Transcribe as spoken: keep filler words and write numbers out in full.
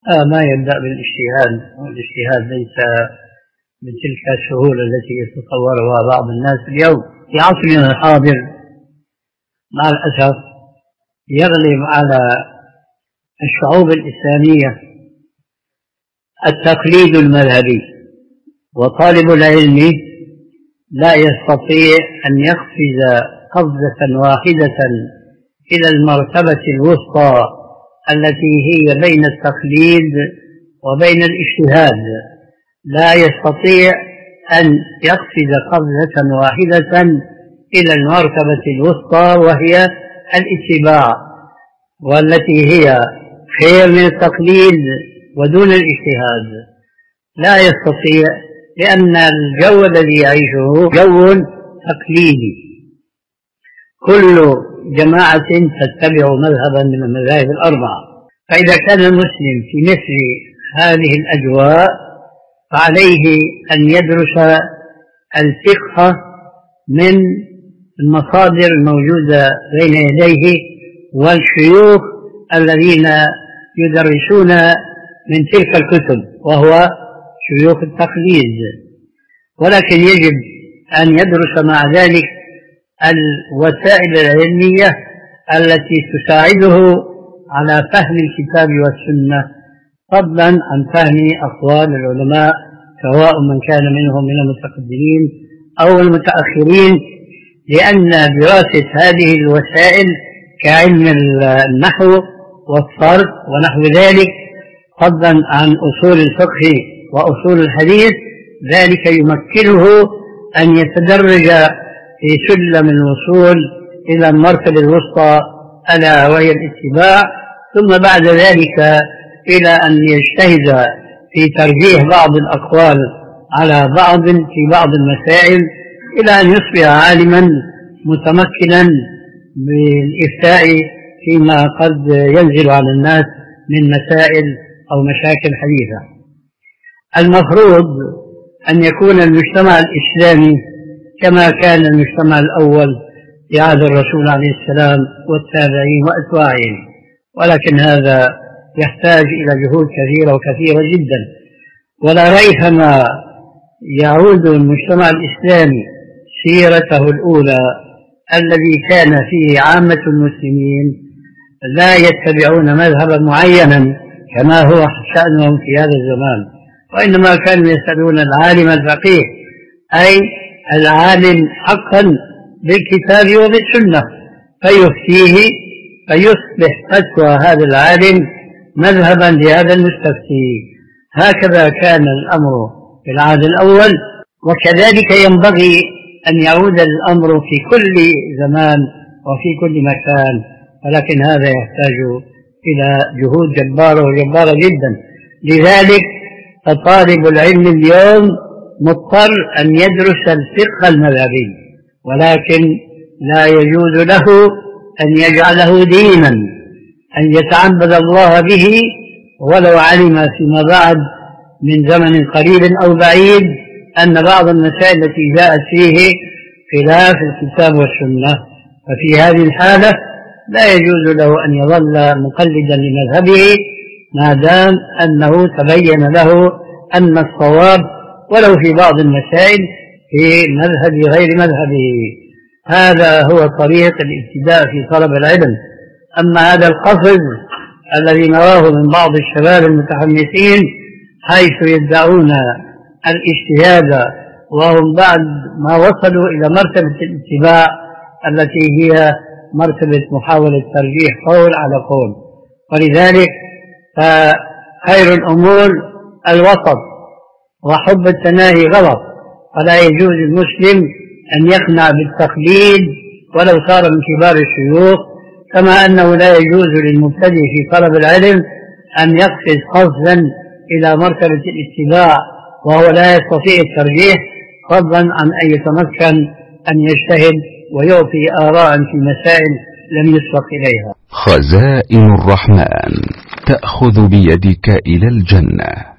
آه ما يبدأ بالاجتهاد، والاجتهاد ليس بتلك السهولة التي يتصورها بعض الناس اليوم في عصرنا الحاضر. مع الأسف يغلب على الشعوب الإسلامية التقليد المذهبي، وطالب العلم لا يستطيع أن يقفز قفزة واحدة إلى المرتبة الوسطى التي هي بين التقليد وبين الاجتهاد. لا يستطيع أن يقفز قفزة واحدة إلى المرتبة الوسطى وهي الاتباع، والتي هي خير من التقليد ودون الاجتهاد. لا يستطيع، لأن الجو الذي يعيشه جو تقليدي. كل جماعة تتبع مذهبا من المذاهب الأربعة، فإذا كان المسلم في مثل هذه الأجواء فعليه أن يدرس الفقه من المصادر الموجودة بين يديه والشيوخ الذين يدرسون من تلك الكتب، وهو شيوخ التقليد. ولكن يجب أن يدرس مع ذلك الوسائل العلمية التي تساعده على فهم الكتاب والسنة، فضلا عن فهم أقوال العلماء سواء من كان منهم من المتقدمين أو المتأخرين، لأن دراسة هذه الوسائل كعلم النحو والصرف ونحو ذلك، فضلا عن أصول الفقه وأصول الحديث، ذلك يمكنه أن يتدرج في سلم الوصول إلى المرتبة الوسطى ألا وهي الاتباع، ثم بعد ذلك إلى أن يجتهد في ترجيح بعض الأقوال على بعض في بعض المسائل، إلى أن يصبح عالما متمكنا بالإفتاء فيما قد ينزل على الناس من مسائل أو مشاكل حديثة. المفروض أن يكون المجتمع الإسلامي كما كان المجتمع الأول في عهد الرسول عليه السلام والتابعين وأتباعهم، ولكن هذا يحتاج إلى جهود كثيرة وكثيرة جدا. ولا ريثما يعود المجتمع الإسلامي سيرته الأولى الذي كان فيه عامة المسلمين لا يتبعون مذهبا معينا كما هو شأنهم في هذا الزمان، وإنما كانوا يسألون العالم الفقيه، أي العالم حقا بالكتاب وبالسنة، فيفتيه فيصبح فتوى هذا العالم مذهبا لهذا المستفتي. هكذا كان الأمر في العهد الأول، وكذلك ينبغي أن يعود الأمر في كل زمان وفي كل مكان، ولكن هذا يحتاج إلى جهود جبارة وجبارة جدا. لذلك فطالب العلم اليوم مضطر أن يدرس الفقه المذهبي، ولكن لا يجوز له أن يجعله دينا، أن يتعبد الله به، ولو علم فيما بعد من زمن قريب أو بعيد أن بعض المسائل التي جاءت فيه خلاف الكتاب والسنة، ففي هذه الحالة لا يجوز له أن يظل مقلدا لمذهبه ما دام أنه تبين له أن الصواب ولو في بعض المسائل في مذهب غير مذهبه. هذا هو طريق الابتداء في طلب العلم. أما هذا القفز الذي نراه من بعض الشباب المتحمسين حيث يدعون الاجتهاد وهم بعد ما وصلوا إلى مرتبة الاتباع التي هي مرتبة محاولة ترجيح قول على قول. ولذلك فخير الأمور الوسط، وحب التناهي غلط، فلا يجوز المسلم أن يقنع بالتقليد ولو صار من كبار الشيوخ، كما أنه لا يجوز للمبتدئ في طلب العلم أن يقفز قفزا إلى مرتبة الاتباع وهو لا يستطيع الترجيح، فضلا عن أن يتمكن أن يجتهد ويعطي آراء في مسائل لم يسبق إليها. خزائن الرحمن تأخذ بيدك إلى الجنة.